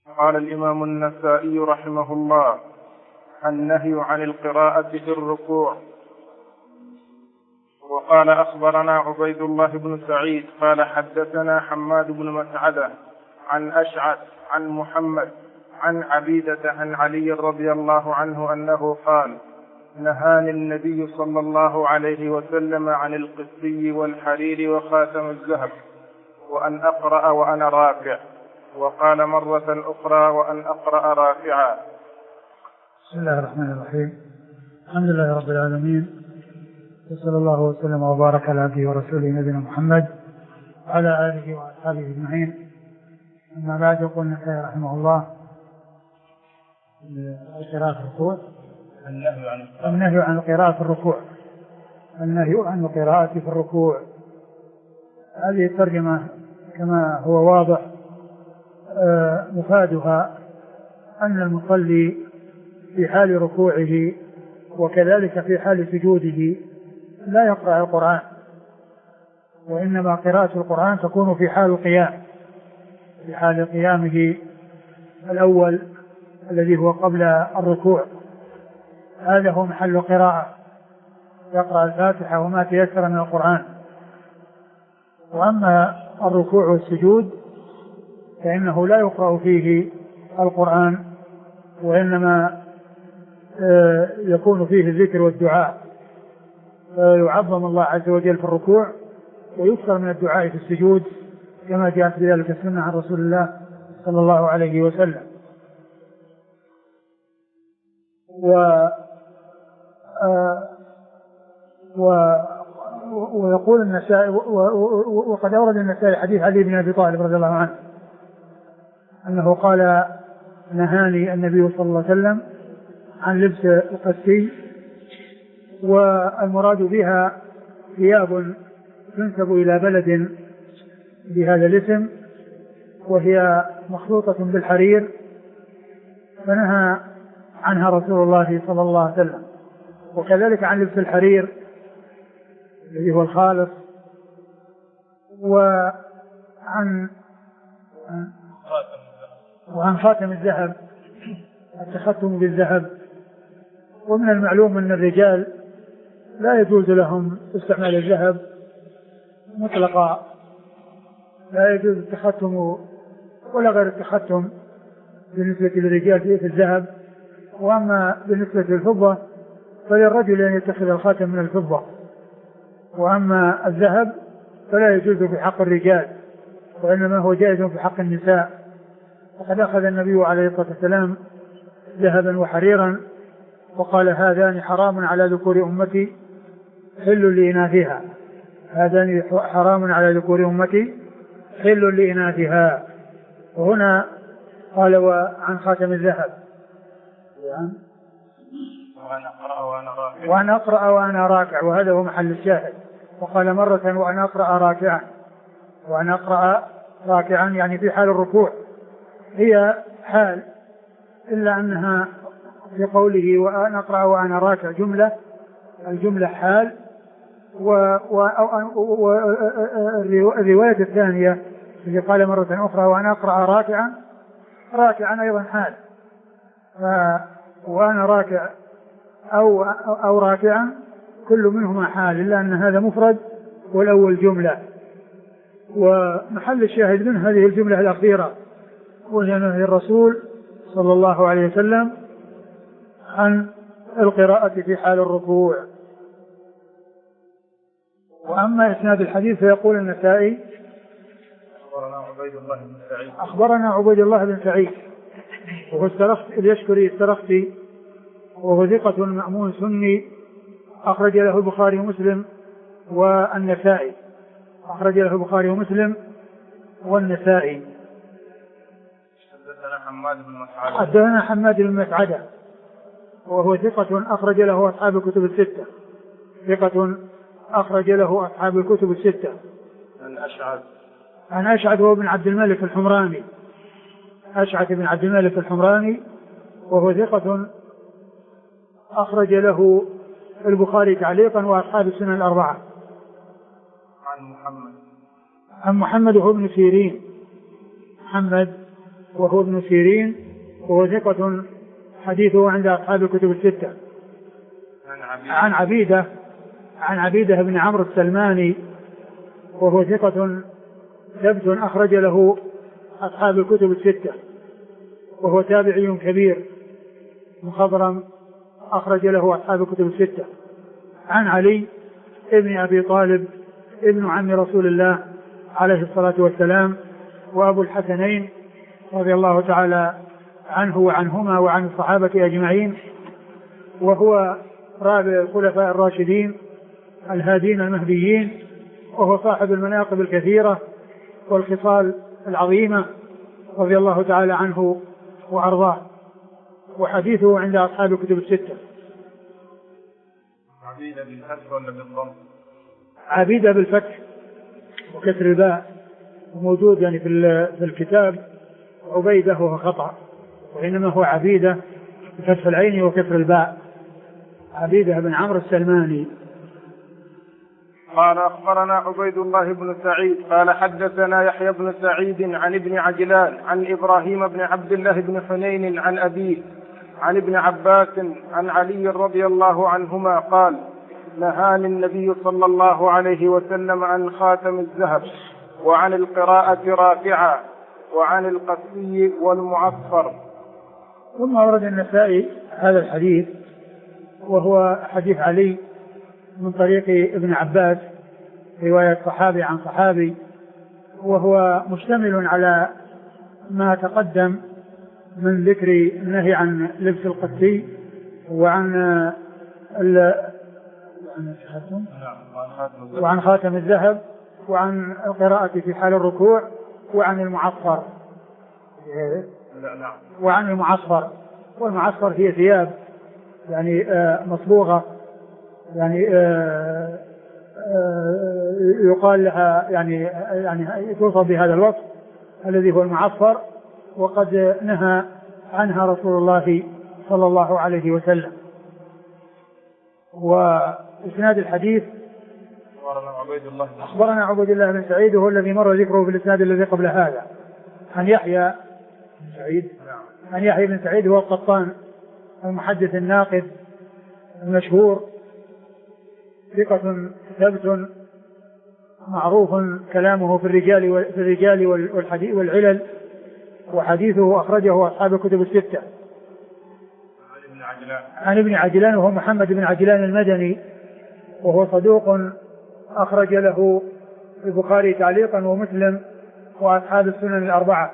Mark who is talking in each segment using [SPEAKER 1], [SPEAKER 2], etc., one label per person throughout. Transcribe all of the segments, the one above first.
[SPEAKER 1] قال الإمام النسائي رحمه الله: النهي عن القراءة في الركوع. وقال: أخبرنا عبيد الله بن سعيد قال حدثنا حماد بن مسعدة عن أشعث عن محمد عن عبيدة عن علي رضي الله عنه أنه قال: نهاني النبي صلى الله عليه وسلم عن القسي والحرير وخاتم الذهب وأن أقرأ وأنا راكع. وقال مرة أخرى: وأن أقرأ راكعا.
[SPEAKER 2] بسم الله الرحمن الرحيم. الحمد لله رب العالمين، وصلى الله وسلم وبارك على عبده ورسوله نبينا محمد وعلى آله وأصحابه أجمعين. أما بعد، يقول النسائي رحمه الله: القراءة في الركوع. النهي عن القراءة في الركوع. النهي عن القراءة في الركوع. هذه الترجمة كما هو واضح مفادها أن المصلي في حال ركوعه وكذلك في حال سجوده لا يقرأ القرآن، وإنما قراءة القرآن تكون في حال القيام، في حال قيامه الأول الذي هو قبل الركوع. هذا هو محل قراءة، يقرأ الفاتحة وما تيسر من القرآن. وأما الركوع والسجود فإنه لا يقرأ فيه القرآن، وإنما يكون فيه الذكر والدعاء، يعظم الله عز وجل في الركوع ويكثر من الدعاء في السجود كما جاءت بذلك السنة عن رسول الله صلى الله عليه وسلم. ويقول النسائي: وقد أورد النسائي حديث علي بن أبي طالب رضي الله عنه أنه قال: نهاني النبي صلى الله عليه وسلم عن لبس القسي. والمراد بها ثياب تنسب إلى بلد بهذا الاسم، وهي مخلوطة بالحرير، فنهى عنها رسول الله صلى الله عليه وسلم. وكذلك عن لبس الحرير الذي هو الخالص، وعن خاتم الذهب، التختم بالذهب. ومن المعلوم أن الرجال لا يجوز لهم استعمال الذهب مطلقا، لا يجوز التختم ولا غير التختم بالنسبة للرجال في الذهب. وأما بالنسبة للفضة فللرجل أن يتخذ الخاتم من الفضة، وأما الذهب فلا يجوز في حق الرجال، وإنما هو جائز في حق النساء. وقد أخذ النبي عليه الصلاة والسلام ذهبا وحريرا وقال: هذان حرام على ذكور أمتي حل لإناثها. هذان حرام على ذكور أمتي حل لإناثها. وهنا قال: وعن خاتم الذهب، وأن أقرأ وأنا راكع، وهذا هو محل الشاهد. وقال مرة: وأن أقرأ راكعا. وأن أقرأ راكعا يعني في حال الركوع، هي حال، إلا أنها في قوله وأن أقرأ وأنا راكع جملة، الجملة حال، والرواية الثانية التي قال مرة أخرى وأن أقرأ راكعا، راكعا أيضا حال. وأنا راكع أو راكعا كل منهما حال، إلا أن هذا مفرد والأول جملة. ومحل الشاهد من هذه الجملة الأخيرة وهي نهي الرسول صلى الله عليه وسلم عن القراءة في حال الركوع. وأما إسناد الحديث فيقول النسائي: أخبرنا عبيد الله بن سعيد وهو اليشكري السرخسي، وهو ثقة مأمون سني، أخرج له البخاري ومسلم والنسائي. أخرج له البخاري ومسلم والنسائي. حدثنا حماد بن مسعدة وهو ثقة أخرج له أصحاب الكتب الستة. ثقة أخرج له أصحاب الكتب الستة. عن أشعث هو بن عبد الملك الحمراني. أشعث بن عبد الملك الحمراني وهو ثقة أخرج له البخاري تعليقا وأصحاب السنن الأربعة. عن محمد وهو ابن سيرين. محمد وهو ابن سيرين وهو ثقة حديثه عند أصحاب الكتب الستة. عن عبيدة بن عمرو السلماني وهو ثقة ثبت أخرج له أصحاب الكتب الستة، وهو تابعي كبير مخضرم أخرج له أصحاب الكتب الستة. عن علي ابن أبي طالب ابن عم رسول الله عليه الصلاة والسلام وأبو الحسنين رضي الله تعالى عنه وعنهما وعن الصحابة أجمعين، وهو رابع الخلفاء الراشدين الهادين المهديين، وهو صاحب المناقب الكثيرة والخصال العظيمة رضي الله تعالى عنه وأرضاه، وحديثه عند أصحاب الكتب الستة.
[SPEAKER 1] عبيدة بالفتح ولا بالضم؟
[SPEAKER 2] عبيدة بالفتح وكسر الباء، موجود يعني في الكتاب. عبيدة هو خطأ، وإنما هو عبيدة بفتح العين وكسر الباء. عبيدة بن عمرو السلماني.
[SPEAKER 1] قال أخبرنا عبيد الله بن سعيد قال حدثنا يحيى بن سعيد عن ابن عجلان عن إبراهيم بن عبد الله بن حنين عن أبيه عن ابن عباس عن علي رضي الله عنهما قال نهاني النبي صلى الله عليه وسلم عن خاتم الذهب وعن القراءة رافعا وعن القسي والمعصفر.
[SPEAKER 2] ثم ورد النسائي هذا الحديث وهو حديث علي من طريق ابن عباس رواية صحابي عن صحابي، وهو مشتمل على ما تقدم من ذكر النهي عن لبس القسي وعن خاتم الذهب وعن القراءة في حال الركوع وعن المعصفر. وعن المعصفر، والمعصفر هي ثياب يعني مصبوغة، يعني يقال لها يعني توصف بهذا الوصف الذي هو المعصفر، وقد نهى عنها رسول الله صلى الله عليه وسلم. وإسناد الحديث أخبرنا عبيد الله بن سعيد وهو الذي مر ذكره في الإسناد الذي قبل هذا عن يحيى بن سعيد هو القطان المحدث الناقد المشهور، ثقة ثبت معروف كلامه في الرجال والحديث والعلل، وحديثه أخرجه أصحاب الكتب الستة. عن ابن عجلان وهو محمد بن عجلان المدني، وهو صدوق أخرج له البخاري تعليقا ومسلم وأصحاب السنن الأربعة.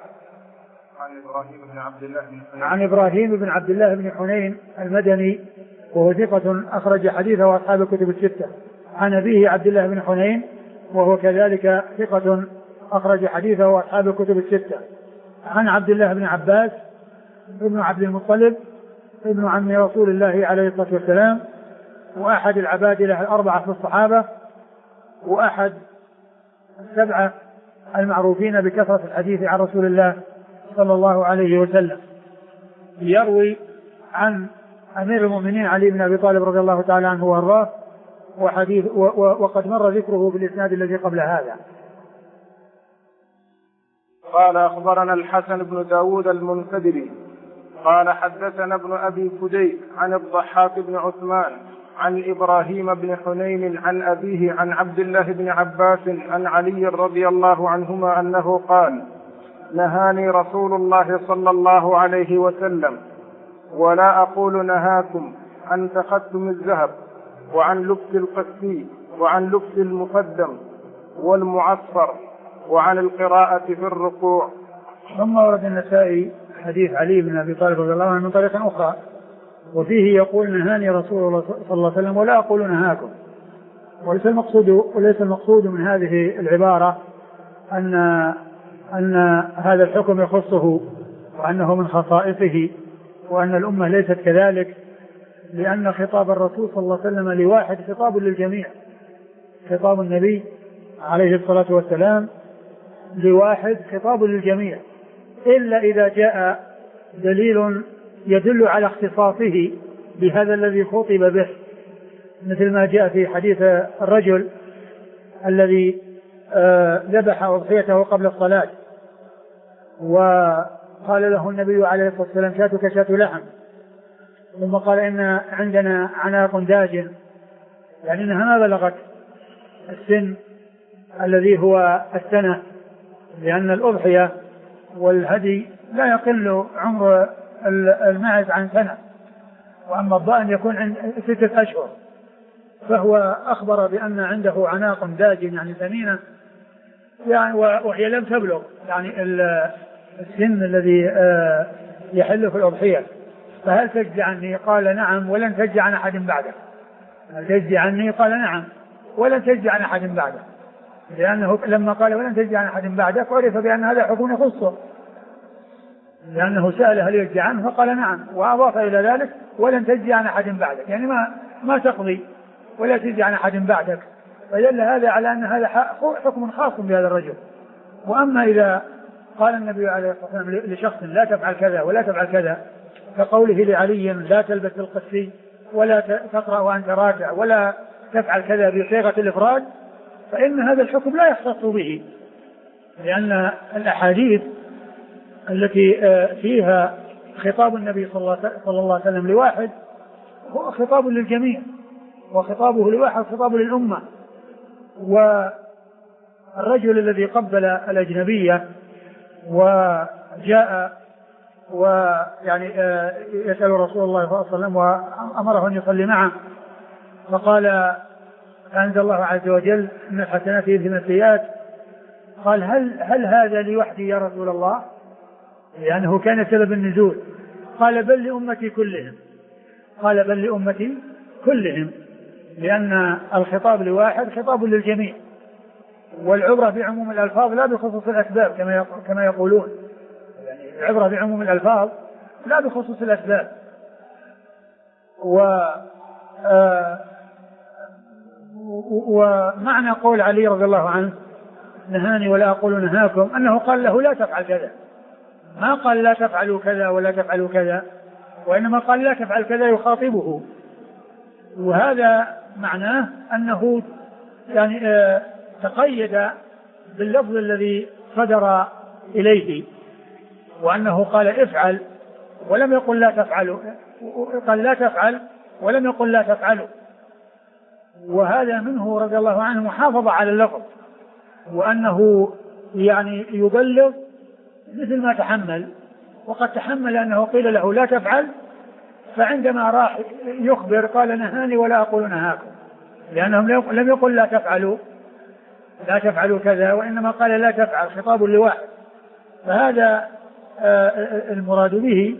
[SPEAKER 2] عن إبراهيم بن عبد الله بن حنين المدني، وهو ثقة أخرج حديثه أصحاب الكتب الستة. عن أبيه عبد الله بن حنين، وهو كذلك ثقة أخرج حديثه أصحاب الكتب الستة. عن عبد الله بن عباس ابن عبد المطلب ابن عم رسول الله عليه الصلاة والسلام، وأحد العبادلة الأربعة في الصحابة، وأحد السبعة المعروفين بكثرة الحديث عن رسول الله صلى الله عليه وسلم. يروي عن أمير المؤمنين علي بن أبي طالب رضي الله تعالى عنه وارضاه، وقد مر ذكره بالإسناد الذي قبل هذا.
[SPEAKER 1] قال أخبرنا الحسن بن داود المنفدري قال حدثنا ابن أبي فديك عن الضحاك بن عثمان عن إبراهيم بن حنين عن أبيه عن عبد الله بن عباس عن علي رضي الله عنهما أنه قال نهاني رسول الله صلى الله عليه وسلم ولا أقول نهاكم عن تختم الذهب وعن لبس القسي وعن لبس المقدم والمعصفر وعن القراءة في الركوع.
[SPEAKER 2] ثم ورد النسائي حديث علي بن أبي طالب رضي الله عنه من طريق أخرى، وفيه يقول نهاني رسول الله صلى الله عليه وسلم ولا أقول نهاكم. وليس المقصود من هذه العبارة أن هذا الحكم يخصه وأنه من خصائصه وأن الأمة ليست كذلك، لأن خطاب الرسول صلى الله عليه وسلم لواحد خطاب للجميع. خطاب النبي عليه الصلاة والسلام لواحد خطاب للجميع، إلا إذا جاء دليل يدل على اختصاصه بهذا الذي خطب به، مثل ما جاء في حديث الرجل الذي ذبح أضحيته قبل الصلاة قال له النبي عليه الصلاة والسلام شاتك شات لحم، ثم قال إن عندنا عناق داجن، يعني إنها ما بلغت السن الذي هو السنة، لأن الأضحية والهدي لا يقل عمر الماعز عن سنة، وأما الضأن يكون عند 6 أشهر. فهو أخبر بأن عنده عناق داجن يعني ثمينة، يعني وهي لم تبلغ يعني السن الذي يحل في الأضحية. فهل تجزي عني؟ قال نعم ولن تجزي عن أحد بعده. هل تجزي عني؟ قال نعم ولن تجزي عن أحد بعده، لأنه لما قال ولن تجزي عن أحد بعده عرف بأن هذا حكم يخصه، لأنه سأل هل يجزي عنه فقال نعم، وأضاف إلى ذلك ولن تجزي عن أحد بعدك، يعني ما تقضي ولا تجزي عن أحد بعدك، فدل هذا على أن هذا حكم خاص بهذا الرجل. وأما إذا قال النبي عليه الصلاة والسلام لشخص لا تفعل كذا ولا تفعل كذا، كقوله لعلي لا تلبس القسي ولا تقرأ وأنت راكع ولا تفعل كذا بصيغة الإفراد، فإن هذا الحكم لا يختص به، لأن الأحاديث التي فيها خطاب النبي صلى الله عليه وسلم لواحد هو خطاب للجميع، وخطابه لواحد خطاب للأمة. والرجل الذي قبل الأجنبية وجاء ويعني يسأل رسول الله صلى الله عليه وسلم وأمره أن يصلي معه، فقال أنزل الله عز وجل إن الحسنات يذهبن السيئات، قال هل هذا لي وحدي يا رسول الله؟ لأنه كان سبب النزول. قال بل لأمتي كلهم، قال بل لأمتي كلهم، لأن الخطاب لواحد خطاب للجميع، والعبرة بعموم الألفاظ لا بخصوص الأسباب كما يقولون، يعني العبرة بعموم الألفاظ لا بخصوص الأسباب. ومعنى قول علي رضي الله عنه نهاني ولا أقول نهاكم أنه قال له لا تفعل كذا، ما قال لا تفعلوا كذا ولا تفعلوا كذا، وإنما قال لا تفعل كذا يخاطبه. وهذا معناه أنه يعني تقيد باللفظ الذي صدر إليه، وأنه قال افعل ولم يقل لا تفعلوا، قال لا تفعل ولم يقل لا تفعلوا. وهذا منه رضي الله عنه محافظة على اللفظ، وأنه يعني يبلغ مثل ما تحمل. وقد تحمل أنه قيل له لا تفعل، فعندما راح يخبر قال نهاني ولا أقول نهاكم، لأنهم لم يقل لا تفعلوا كذا، وإنما قال لا تفعل، خطاب لواحد. فهذا المراد به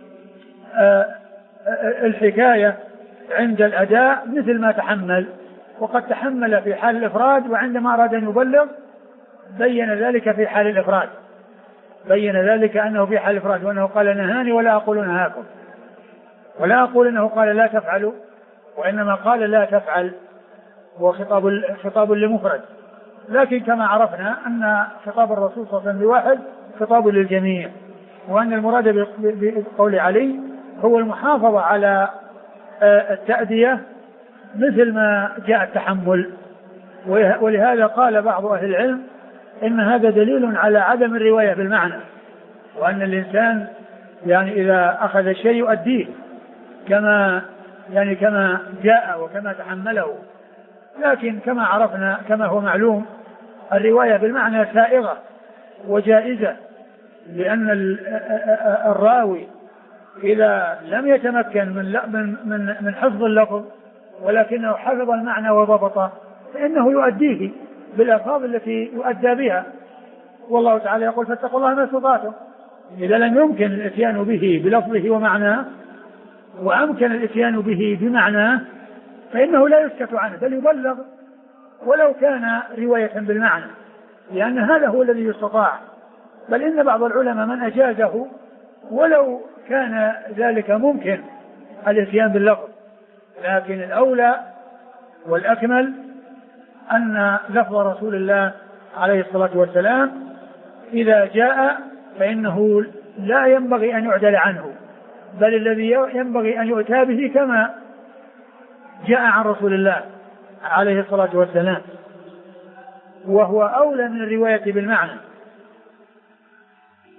[SPEAKER 2] الحكاية عند الأداء مثل ما تحمل، وقد تحمل في حال الإفراد، وعندما أراد أن يبلغ بين ذلك في حال الإفراد، بين ذلك أنه في حال الإفراد، وأنه قال نهاني ولا أقول نهاكم، ولا أقول أنه قال لا تفعلوا، وإنما قال لا تفعل، وخطاب لمفرد. لكن كما عرفنا أن خطاب الرسول صلى الله عليه وسلم لواحد خطاب للجميع، وأن المراد بقول علي هو المحافظة على التأدية مثل ما جاء التحمل. ولهذا قال بعض أهل العلم إن هذا دليل على عدم الرواية بالمعنى، وأن الإنسان يعني إذا أخذ الشيء يؤديه كما جاء وكما تحمله. لكن كما عرفنا كما هو معلوم الرواية بالمعنى سائغة وجائزة، لأن الراوي إذا لم يتمكن من حفظ اللفظ ولكنه حفظ المعنى وضبطه فإنه يؤديه بالألفاظ التي يؤدى بها. والله تعالى يقول فاتقوا الله ما استطعتم. إذا لم يمكن الاتيان به بلفظه ومعناه وأمكن الاتيان به بمعناه فإنه لا يسكت عنه، بل يبلغ ولو كان رواية بالمعنى، لأن هذا هو الذي يستطاع. بل إن بعض العلماء من أجازه ولو كان ذلك ممكن الاتيان باللفظ، لكن الأولى والأكمل أن لفظ رسول الله عليه الصلاة والسلام إذا جاء فإنه لا ينبغي أن يعدل عنه، بل الذي ينبغي أن يؤتى به كما جاء عن رسول الله عليه الصلاة والسلام، وهو أولى من الرواية بالمعنى.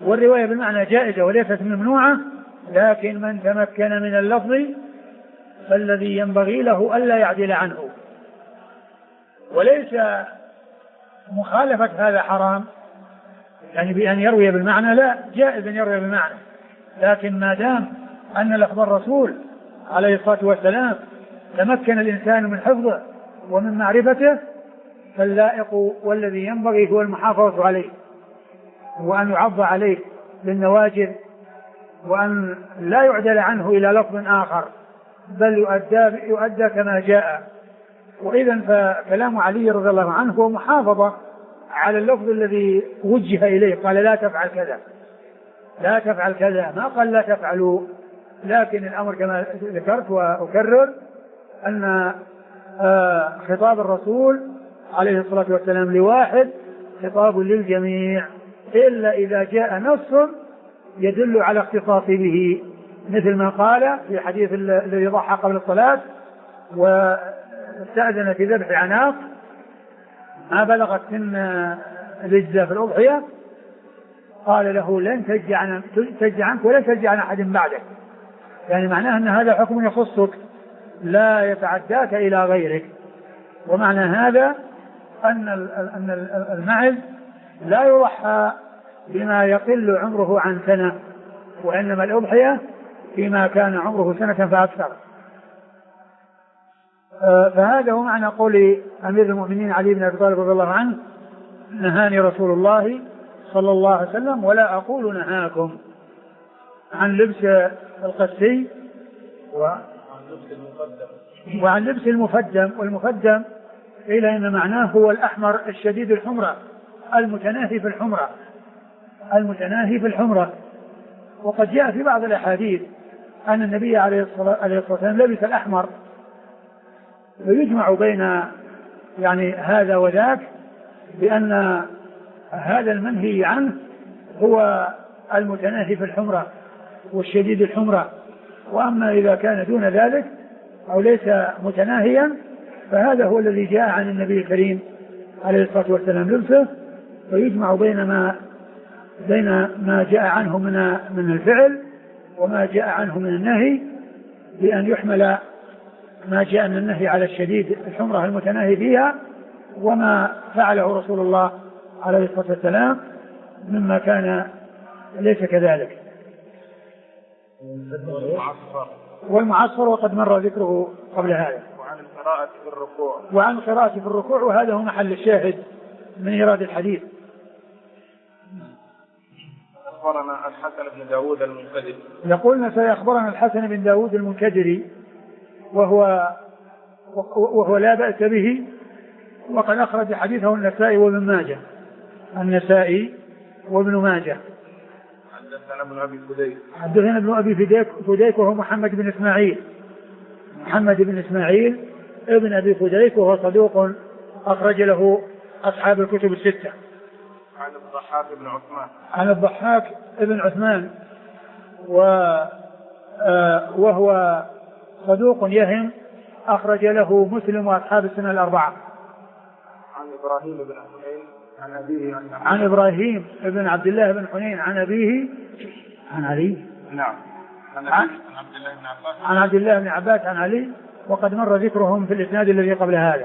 [SPEAKER 2] والرواية بالمعنى جائزة وليست ممنوعة، لكن من تمكن من اللفظ فالذي ينبغي له ألا يعدل عنه. وليس مخالفة هذا حرام، يعني بأن يروي بالمعنى، لا، جائز أن يروي بالمعنى، لكن ما دام أن لفظ الرسول عليه الصلاة والسلام تمكن الإنسان من حفظه ومن معرفته، فاللائق والذي ينبغي هو المحافظة عليه، وأن يعض عليه بالنواجذ، وأن لا يعدل عنه إلى لفظ آخر، بل يؤدى كما جاء. وإذا فكلام علي رضي الله عنه هو محافظة على اللفظ الذي وجه إليه، قال لا تفعل كذا، لا تفعل كذا، ما قال لا تفعلوا. لكن الأمر كما ذكرت وأكرر أن خطاب الرسول عليه الصلاة والسلام لواحد خطاب للجميع، إلا إذا جاء نص يدل على اختصاص به، مثل ما قال في حديث الذي ضحى قبل الصلاة واستأذن في ذبح عناق ما بلغت سن الإجزاء في الأضحية، قال له لن تجزي عنك ولن تجزي عن أحد بعدك، يعني معناه أن هذا حكم يخصك لا يتعداك إلى غيرك. ومعنى هذا أن المعز لا يضحى بما يقل عمره عن سنة، وإنما الأضحية فيما كان عمره سنة فأكثر. فهذا هو معنى قول أمير المؤمنين علي بن أبي طالب رضي الله عنه: نهاني رسول الله صلى الله عليه وسلم ولا أقول نهاكم عن لبس القسي وعن لبس المفدم. والمفدم قيل إن معناه هو الأحمر الشديد الحمرة المتناهي في الحمرة، المتناهي في الحمرة. وقد جاء في بعض الأحاديث أن النبي عليه الصلاة والسلام لبس الأحمر، ويجمع بين يعني هذا وذاك بأن هذا المنهي عنه هو المتناهي في الحمرة والشديد الحمرة، وأما إذا كان دون ذلك أو ليس متناهيا فهذا هو الذي جاء عن النبي الكريم عليه الصلاة والسلام لبسه، ويجمع بين ما جاء عنه من الفعل وما جاء عنه من النهي، بأن يحمل ما جاء من النهي على الشديد الحمرة المتناهي فيها، وما فعله رسول الله عليه الصلاة والسلام مما كان ليس كذلك. والمعصفر وقد مر ذكره قبل هذا. وعن القراءة في الركوع وهذا هو محل الشاهد من إيراد الحديث.
[SPEAKER 1] أخبرنا الحسن بن داود المنكدري،
[SPEAKER 2] يقولنا سيخبرنا الحسن بن داود المنكدري وهو لا بأس به، وقد أخرج حديثه النسائي وابن ماجه. النسائي وابن ماجه.
[SPEAKER 1] حدثنا ابن أبي فديك.
[SPEAKER 2] حدثنا ابن أبي فديك وهو محمد بن إسماعيل. محمد بن إسماعيل ابن أبي فديك، وهو صدوق أخرج له أصحاب الكتب الستة.
[SPEAKER 1] عن الضحاك بن عثمان.
[SPEAKER 2] عن الضحاك بن عثمان وهو صدوق يهم، أخرج له مسلم وأصحاب السنة الأربعة.
[SPEAKER 1] عن إبراهيم بن حنين عن أبيه
[SPEAKER 2] عن إبراهيم بن عبد الله بن حنين عن أبيه عن علي.
[SPEAKER 1] نعم.
[SPEAKER 2] عن عبد الله بن عباس عن علي، وقد مر ذكرهم في الإسناد الذي قبل هذا.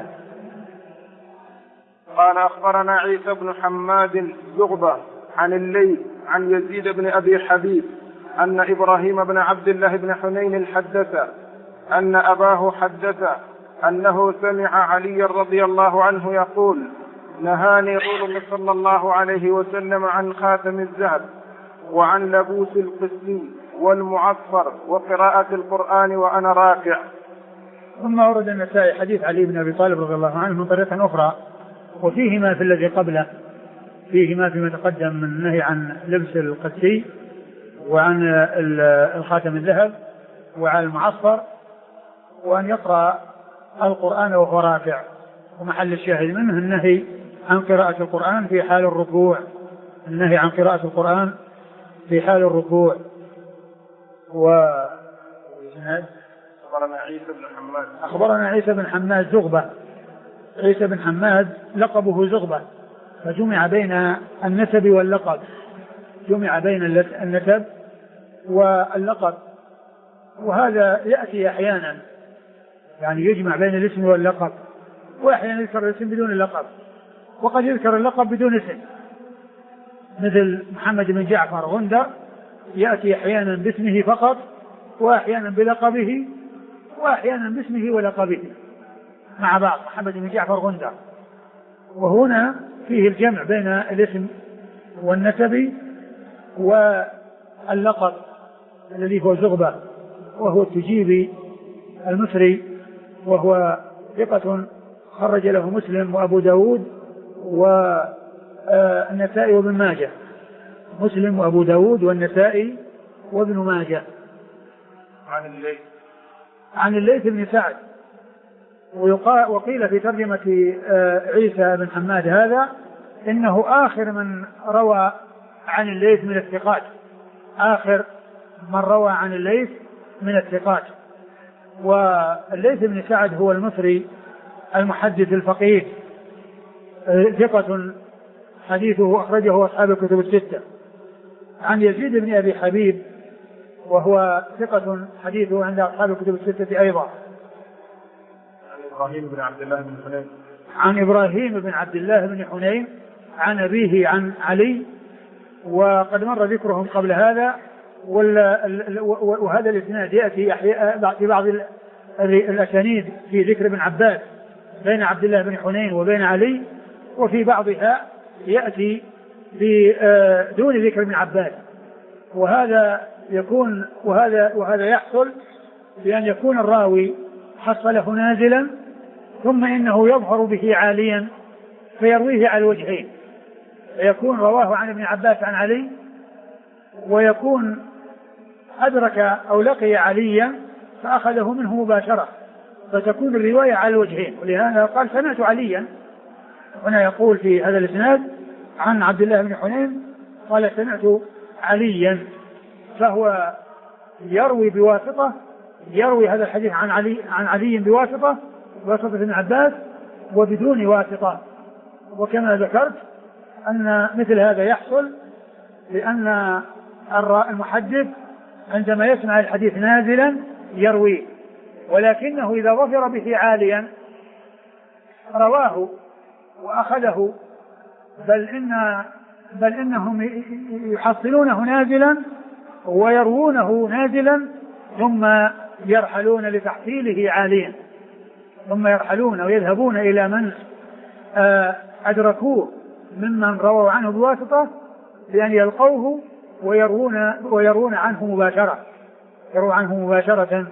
[SPEAKER 1] قال أخبرنا عيسى بن حماد زغبة عن الليث عن يزيد بن أبي حبيب أن إبراهيم بن عبد الله بن حنين حدث أن أباه حدث أنه سمع علي رضي الله عنه يقول: نهاني رسول الله صلى الله عليه وسلم عن خاتم الذهب وعن لبوس القسي والمعصفر وقراءة القرآن وأنا راكع.
[SPEAKER 2] ثم ورد النسائي حديث علي بن أبي طالب رضي الله عنه من طريقة أخرى، وفيهما في الذي قبله، فيهما فيما تقدم من النهي عن لبس القسي وعن الخاتم الذهب وعن المعصفر، وأن يقرأ القرآن وهو راكع. ومحل الشاهد منه النهي عن قراءة القرآن في حال الركوع، النهي عن قراءة القرآن في حال الركوع. أخبرنا عيسى بن حماد زغبة. عيسى بن حماد لقبه زغبة، فجمع بين النسب واللقب، جمع بين النسب واللقب، وهذا يأتي أحيانا، يعني يجمع بين الاسم واللقب، وأحيانا يذكر الاسم بدون اللقب، وقد يذكر اللقب بدون اسم، مثل محمد بن جعفر غندر يأتي أحيانا باسمه فقط، وأحيانا بلقبه، وأحيانا باسمه ولقبه مع بعض، محمد بن جعفر غندر. وهنا فيه الجمع بين الاسم والنسب واللقب الذي هو زغبة، وهو التجيبي المصري، وهو ثقة خرج له مسلم وأبو داود والنسائي وابن ماجه. مسلم وأبو داود والنسائي وابن ماجه. عن الليث بن سعد. وقيل في ترجمة عيسى بن حماد هذا إنه آخر من روى عن الليث من الثقات، آخر من روى عن الليث من الثقات. والليث بن سعد هو المصري المحدث الفقيه، ثقة حديثه أخرجه أصحاب الكتب الستة. عن يزيد بن أبي حبيب وهو ثقة حديثه عند أصحاب الكتب الستة أيضا.
[SPEAKER 1] إبراهيم بن عبد الله بن حنين.
[SPEAKER 2] عن إبراهيم بن عبد الله بن حنين عن أبيه عن علي، وقد مر ذكرهم قبل هذا. وهذا الإسناد يأتي في بعض الأسانيد في ذكر ابن عباس بين عبد الله بن حنين وبين علي، وفي بعضها يأتي دون ذكر ابن عباس. وهذا يكون وهذا يحصل بأن يكون الراوي حصله نازلا، ثم إنه يظهر به عاليا فيرويه على الوجهين، فيكون رواه عن ابن عباس عن علي، ويكون أدرك أو لقي عليا فأخذه منه مباشرة، فتكون الرواية على الوجهين. ولهذا قال سمعت عليا. هنا يقول في هذا الإسناد عن عبد الله بن حنين قال سمعت عليا، فهو يروي بواسطة، يروي هذا الحديث عن علي بواسطة ابن عباس وبدون واسطة. وكما ذكرت أن مثل هذا يحصل لأن المحدث عندما يسمع الحديث نازلا يرويه، ولكنه إذا ظفر به عاليا رواه وأخذه، بل إنهم يحصلونه نازلا ويروونه نازلا، ثم يرحلون لتحصيله عاليا، ثم يرحلون ويذهبون إلى من أدركوه ممن رووا عنه بواسطة بأن يلقوه ويرون عنه مباشرة، يرون عنه مباشرة.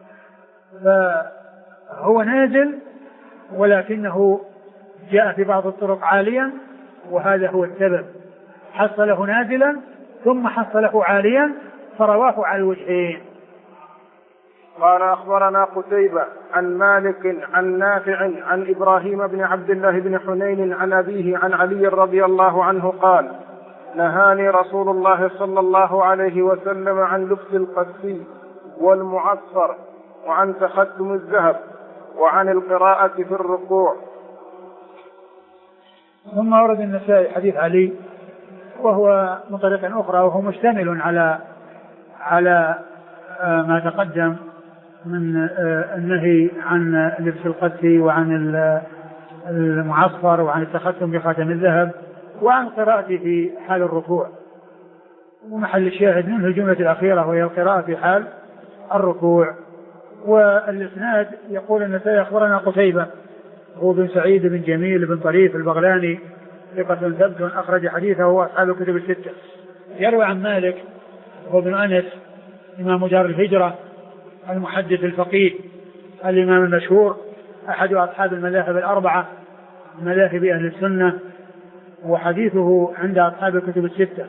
[SPEAKER 2] فهو نازل ولكنه جاء في بعض الطرق عاليا، وهذا هو السبب، حصله نازلا ثم حصله عاليا فرواه على الوجهين.
[SPEAKER 1] قال أخبرنا قتيبة عن مالك عن نافع عن إبراهيم بن عبد الله بن حنين عن أبيه عن علي رضي الله عنه قال نهاني رسول الله صلى الله عليه وسلم عن لبس القسي والمعصفر وعن تختم الذهب وعن القراءة في الركوع.
[SPEAKER 2] ثم ورد النسائي حديث علي وهو من طريق أخرى، وهو مشتمل على ما تقدم من النهي عن لبس القسي وعن المعصفر وعن التختم بخاتم الذهب وعن القراءة في حال الركوع. ومحل الشاهد منه الجملة الأخيرة وهي القراءة في حال الركوع. والإسناد يقول النسائي أخبرنا قتيبة هو بن سعيد بن جميل بن طريف البغلاني ثقة ثبت أخرج حديثه هو أصحاب الكتب الستة. يروي عن مالك هو بن أنس إمام دار الهجرة المحدث الفقيه الإمام المشهور أحد أصحاب المذاهب الأربعة مذاهب أهل السنة، وحديثه عند أصحاب الكتب الستة.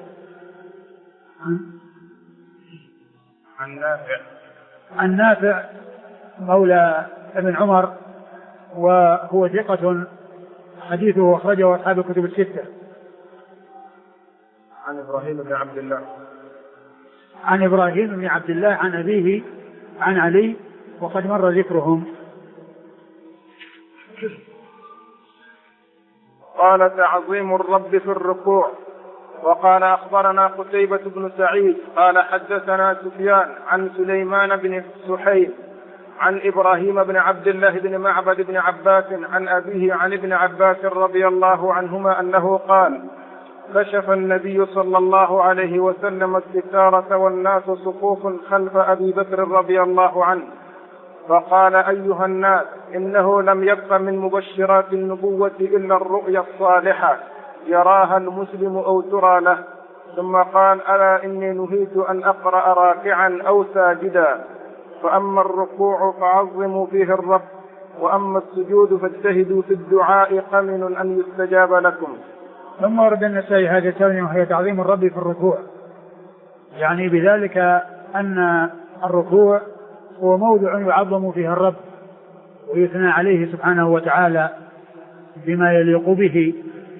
[SPEAKER 2] عن نافع مولى ابن عمر وهو ثقة حديثه أخرجه أصحاب الكتب الستة.
[SPEAKER 1] عن إبراهيم بن عبد الله
[SPEAKER 2] عن إبراهيم بن عبد الله عن أبيه عن علي وقد مر ذكرهم.
[SPEAKER 1] قال تعظيم الرب في الركوع. وقال أخبرنا قتيبة بن سعيد قال حدثنا سفيان عن سليمان بن سحيم عن إبراهيم بن عبد الله بن معبد بن عباس عن أبيه عن ابن عباس رضي الله عنهما أنه قال كشف النبي صلى الله عليه وسلم الستارة والناس صفوف خلف أبي بكر رضي الله عنه فقال أيها الناس إنه لم يبق من مبشرات النبوة إلا الرؤيا الصالحة يراها المسلم أو ترى له. ثم قال ألا إني نهيت أن أقرأ راكعا أو ساجدا فأما الركوع فعظموا فيه الرب وأما السجود فاجتهدوا في الدعاء قمن أن يستجاب لكم.
[SPEAKER 2] ثم ورد النسائي هذه الترجمة وهي تعظيم الرب في الركوع، يعني بذلك أن الركوع هو موضع يعظم فيه الرب ويثنى عليه سبحانه وتعالى بما يليق به،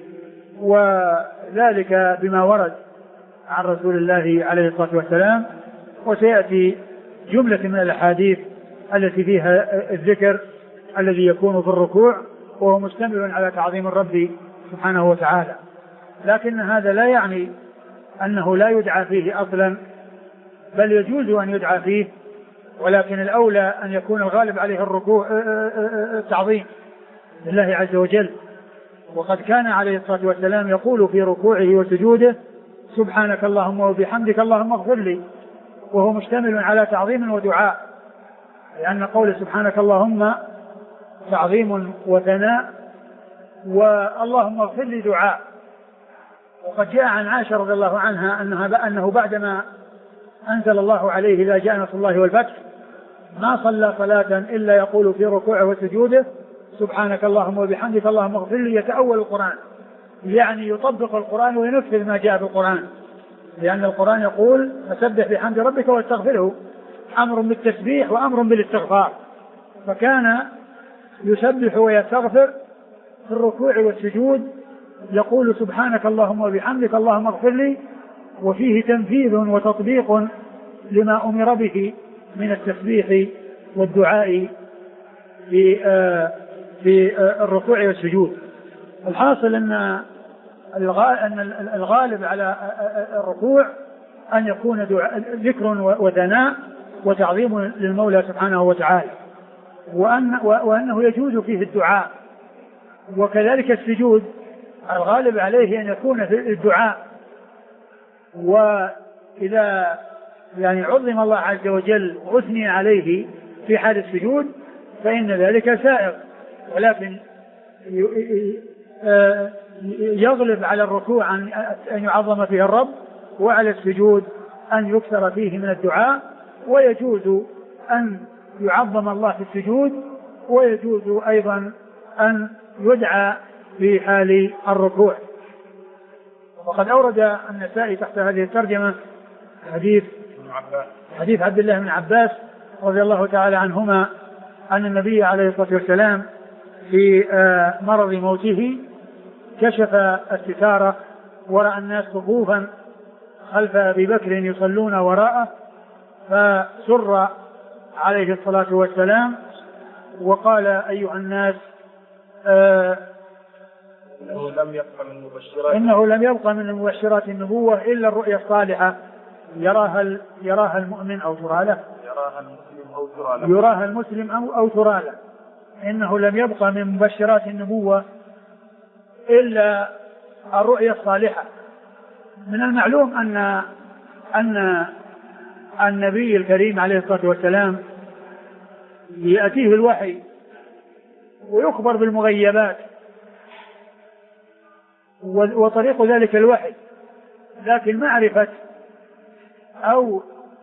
[SPEAKER 2] وذلك بما ورد عن رسول الله عليه الصلاة والسلام. وسيأتي جملة من الأحاديث التي فيها الذكر الذي يكون في الركوع وهو مشتمل على تعظيم الرب سبحانه وتعالى، لكن هذا لا يعني أنه لا يدعى فيه أصلا، بل يجوز أن يدعى فيه، ولكن الأولى أن يكون الغالب عليه الركوع التعظيم لله عز وجل. وقد كان عليه الصلاة والسلام يقول في ركوعه وسجوده سبحانك اللهم وبحمدك اللهم اغفر لي، وهو مشتمل على تعظيم ودعاء، لأن قول سبحانك اللهم تعظيم وثناء واللهم اغفر لي دعاء. وقد جاء عن عائشة رضي الله عنها أنه بعدما أنزل الله عليه إذا جاء نصر الله والفتح ما صلى صلاة إلا يقول في ركوعه وسجوده سبحانك اللهم وبحمدك اللهم اغفر لي، يتأول القرآن، يعني يطبق القرآن وينفذ ما جاء بالقرآن، لأن القرآن يقول فسبح بحمد ربك واستغفره، أمر بالتسبيح وأمر بالاستغفار، فكان يسبح ويستغفر في الركوع والسجود يقول سبحانك اللهم وبحمدك اللهم اغفر لي، وفيه تنفيذ وتطبيق لما أمر به من التسبيح والدعاء في الركوع والسجود. الحاصل أن الغالب على الركوع أن يكون ذكر وثناء وتعظيم للمولى سبحانه وتعالى، وأنه يجوز فيه الدعاء، وكذلك السجود الغالب عليه أن يكون في الدعاء، وإذا يعني عظم الله عز وجل وأثني عليه في حال السجود فإن ذلك سائغ، ولكن يغلب على الركوع أن يعظم فيه الرب، وعلى السجود أن يكثر فيه من الدعاء، ويجوز أن يعظم الله في السجود، ويجوز أيضا أن يدعى في حال الركوع. وقد أورد النسائي تحت هذه الترجمة حديث عبد الله بن عباس رضي الله تعالى عنهما أن النبي عليه الصلاة والسلام في مرض موته كشف الستارة ورأى الناس صفوفا خلف أبي بكر يصلون وراءه، فسر عليه الصلاة والسلام وقال أيها الناس إنه لم يبقى من مبشرات النبوة إلا الرؤيا الصالحة يراها المؤمن أو ترى له، يراها المسلم أو ترى له. إنه لم يبقى من مبشرات النبوة إلا الرؤيا الصالحة. من المعلوم أن النبي الكريم عليه الصلاة والسلام يأتيه الوحي ويخبر بالمغيبات، وطريق ذلك الوحي، لكن معرفة أو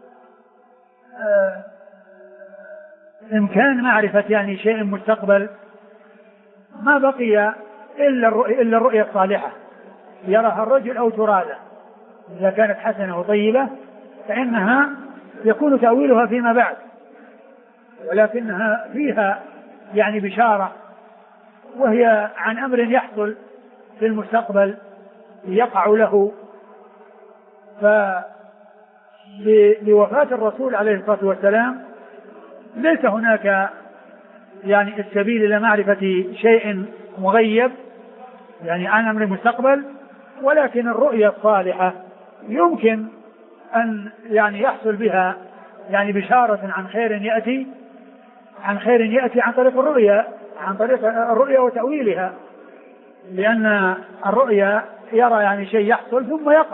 [SPEAKER 2] إمكان معرفة يعني شيء مستقبل ما بقي إلا الرؤيا الصالحة يراها الرجل أو ترى له، إذا كانت حسنة وطيبة فإنها يكون تأويلها فيما بعد، ولكنها فيها يعني بشارة، وهي عن أمر يحصل في المستقبل يقع له. فلوفاة الرسول عليه الصلاة والسلام ليس هناك يعني السبيل إلى معرفة شيء مغيب يعني عن أمر المستقبل ولكن الرؤيا الصالحة يمكن أن يعني يحصل بها يعني بشارة عن خير يأتي عن طريق الرؤيا وتأويلها، لأن الرؤيا يرى يعني شيء يحصل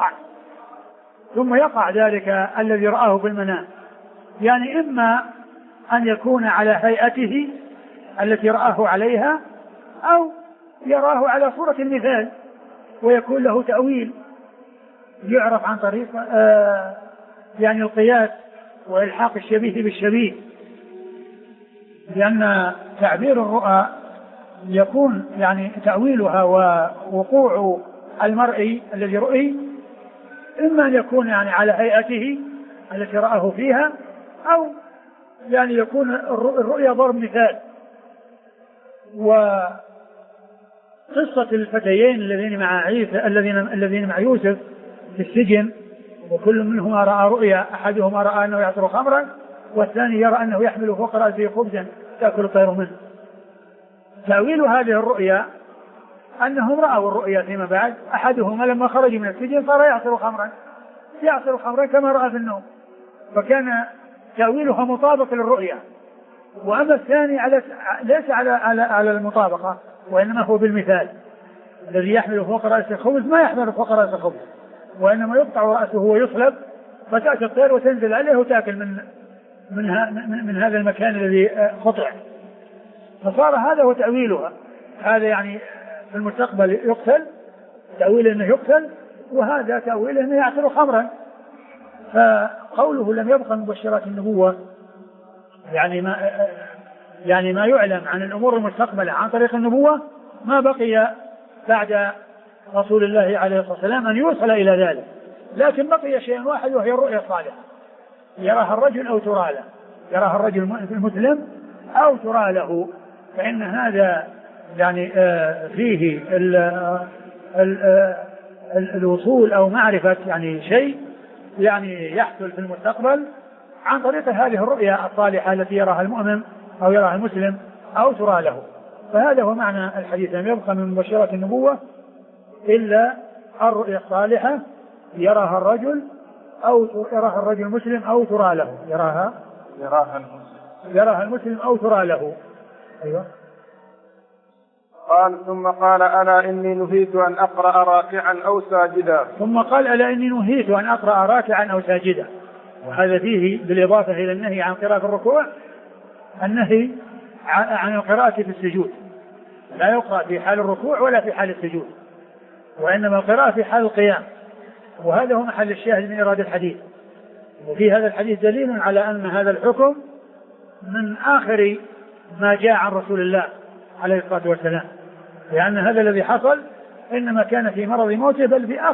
[SPEAKER 2] ثم يقع ذلك الذي رآه في المنام، يعني إما أن يكون على هيئته التي رآه عليها أو يراه على صورة المثال ويكون له تأويل يعرف عن طريق يعني القياس وإلحاق الشبيه بالشبيه، لأن تعبير الرؤى يكون يعني تأويلها ووقوع المرء الذي رؤي إما أن يكون يعني على هيئته التي رآه فيها أو يعني يكون الرؤيا ضرب مثال. وقصة الفتيين الذين مع يوسف في السجن وكل منهما رأى رؤيا، أحدهما رأى أنه يعصر خمرا والثاني يرى أنه يحمل فوق رأسه خبزا تأكل الطير منه. تأويل هذه الرؤيا أنهم رأوا الرؤيا فيما بعد، أحدهما لما خرج من السجن صار يعصر خمرا كما رأى في النوم، فكان تأويلها مطابق للرؤيا. وأما الثاني ليس على المطابقة وإنما هو بالمثال، الذي يحمل فوق رأسه خبز ما يحمل فوق رأسه خبز وإنما يقطع رأسه ويصلب فتأتي الطير وتنزل عليه وتأكل من هذا المكان الذي قطع. فصار هذا هو تأويلها، هذا يعني في المستقبل يقتل، تأويل أنه يقتل، وهذا تأويل أنه يعصر خمرا. فقوله لم يبقى مبشرات النبوة يعني ما يعلم عن الأمور المستقبلة عن طريق النبوة ما بقي بعد رسول الله عليه الصلاة والسلام أن يوصل إلى ذلك، لكن بقي شيء واحد وهي الرؤيا الصالحة يراها الرجل أو ترى له، يراها الرجل المسلم أو ترى له، فإن هذا يعني فيه الوصول أو معرفة يعني شيء يعني يحصل في المستقبل عن طريق هذه الرؤيا الصالحة التي يراها المؤمن أو يراها المسلم أو ترى له. فهذا هو معنى الحديث، لم يبقى من مبشرات النبوة إلا الرؤيا الصالحة يراها الرجل المسلم أو ترى له، يراها المسلم أو ترى له. أيوة.
[SPEAKER 1] قال ثم قال ألا إني نهيت أن أقرأ راكعا أو ساجدا.
[SPEAKER 2] ثم قال ألا إني نهيت أن أقرأ راكعا أو ساجدا، وهذا فيه بالإضافة إلى النهي عن قراءة الركوع النهي عن القراءة في السجود، لا يقرأ في حال الركوع ولا في حال السجود، وإنما القراءة في حال القيام، وهذا هو محل الشاهد من إرادة الحديث. وفي هذا الحديث دليل على أن هذا الحكم من آخر ما جاء عن رسول الله عليه الصلاة والسلام، لأن هذا الذي حصل إنما كان في مرض موته، بل في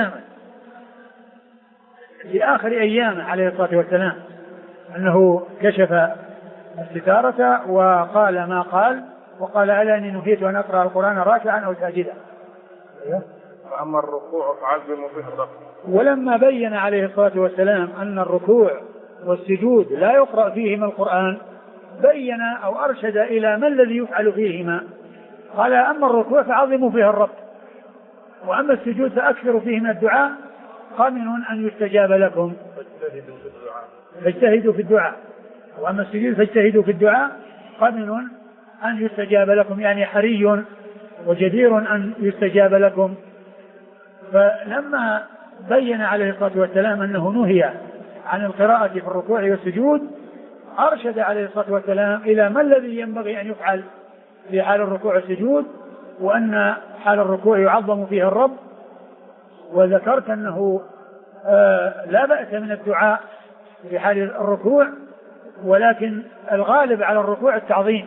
[SPEAKER 2] آخر أيامه عليه الصلاة والسلام، أنه كشف الستارة وقال ما قال، وقال ألا إني نهيت أن أقرأ القرآن راكعا أو ساجدا.
[SPEAKER 1] وأما الركوع فعظموا فيه الرب.
[SPEAKER 2] ولما بين عليه الصلاة والسلام أن الركوع والسجود لا يقرأ فيهما القرآن بين أو أرشد إلى ما الذي يفعل فيهما، قال أما الركوع فعظموا فيه الرب، وأما السجود فأكثروا فيه من الدعاء قامن أن يستجاب لكم فاجتهدوا في الدعاء، وأما السجود فاجتهدوا في الدعاء قامن أن يستجاب لكم، يعني حري وجدير أن يستجاب لكم. فلما بين عليه الصلاة والسلام أنه نهي عن القراءة في الركوع والسجود أرشد عليه الصلاة والسلام إلى ما الذي ينبغي أن يفعل في حال الركوع والسجود، وأن حال الركوع يعظم فيه الرب. وذكرت أنه لا بأس من الدعاء في حال الركوع، ولكن الغالب على الركوع التعظيم.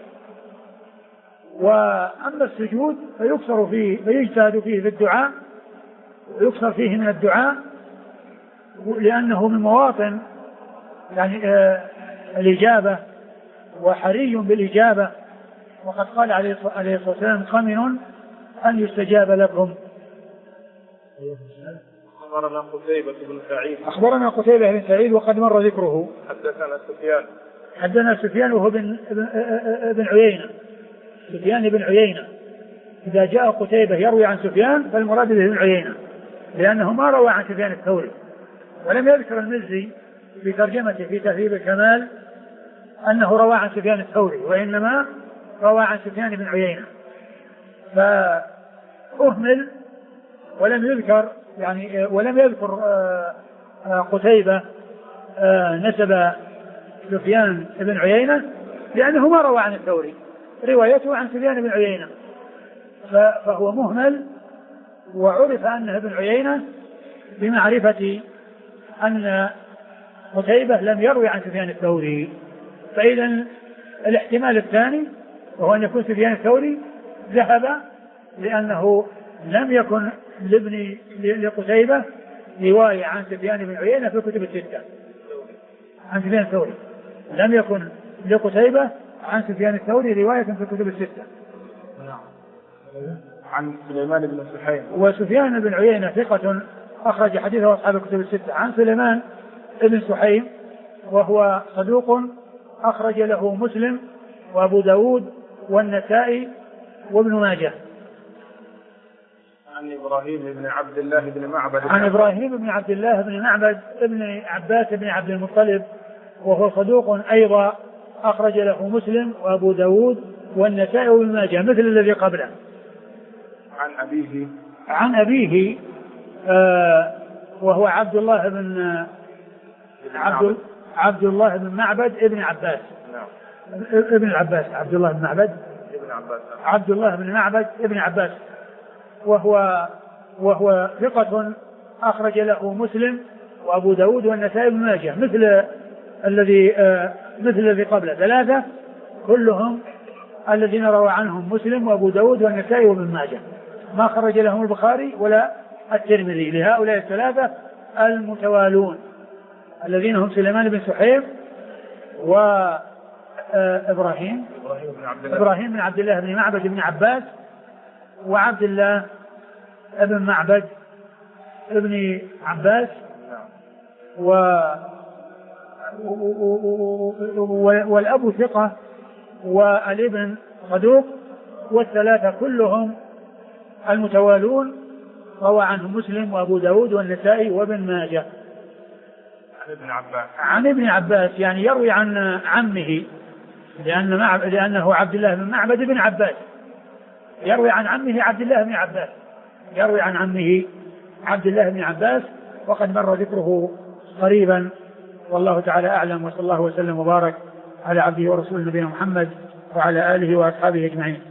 [SPEAKER 2] وأما السجود فيكثر فيه فيجتهد فيه في الدعاء ويكثر فيه من الدعاء، لأنه من مواطن يعني الإجابة وحري بالإجابة، وقد قال عليه الصلاة والسلام قمن أن يستجاب لكم. أخبرنا قتيبة بن سعيد وقد مر ذكره. حدثنا سفيان وهو بن عيينة، سفيان بن عيينة. إذا جاء قتيبة يروي عن سفيان فالمراد به بن عيينة، لأنه ما روى عن سفيان الثوري. ولم يذكر المزي في ترجمته في تهذيب الكمال أنه روى عن سفيان الثوري، وإنما روى عن سفيان بن عيينة، فأهمل ولم يذكر يعني ولم يذكر قتيبة نسب سفيان بن عيينة لأنه ما روى عن الثوري، روايته عن سفيان بن عيينة، فهو مهمل. وعرف أنه ابن عيينة بمعرفة أن قتيبة لم يروي عن سفيان الثوري. فإذا الاحتمال الثاني وهو أن يكون سفيان الثوري ذهب لأنه لم يكن لقتيبة رواية عن سفيان بن عيينة في الكتب الستة. عن سفيان الثوري لم يكن لقتيبة عن سفيان الثوري رواية في الكتب الستة.
[SPEAKER 1] عن سليمان بن سحيم.
[SPEAKER 2] وسفيان بن عيينة ثقة أخرج حديثه أصحاب الكتب الستة. عن سليمان بن سحيم وهو صدوق أخرج له مسلم وأبو داود والنسائي وابن ماجه.
[SPEAKER 1] عن إبراهيم بن عبد الله بن معبد.
[SPEAKER 2] عن إبراهيم بن عبد الله بن معبد ابن عباس بن عبد المطلب وهو صدوق أيضا أخرج له مسلم وأبو داود والنسائي وابن ماجه مثل الذي قبله. عن أبيه وهو عبد الله بن معبد ابن عباس. ابن العباس عبد الله بن معبد عبد الله بن معبد ابن عباس وهو ثقة أخرج له مسلم وأبو داود والنسائي وابن ماجه مثل الذي قبله، ثلاثة كلهم الذين روى عنهم مسلم وأبو داود والنسائي وابن ماجه، ما خرج لهم البخاري ولا الترمذي. لهؤلاء الثلاثة المتوالون الذين هم سليمان بن سحيم وإبراهيم بن عبد الله بن معبد بن عباس وعبد الله بن معبد ابن عباس والأب ثقة والابن صدوق، والثلاثة كلهم المتوالون روى عنهم مسلم وأبو داود والنسائي وابن ماجه. عن ابن عباس يعني يروي عن عمه لأنه عبد الله بن معبد بن عباس، يروي عن عمه عبد الله بن عباس، يروي عن عمه عبد الله بن عباس، وقد مر ذكره قريبا. والله تعالى أعلم، وصلى الله وسلم وبارك على عبده ورسوله نبينا محمد وعلى آله وأصحابه أجمعين.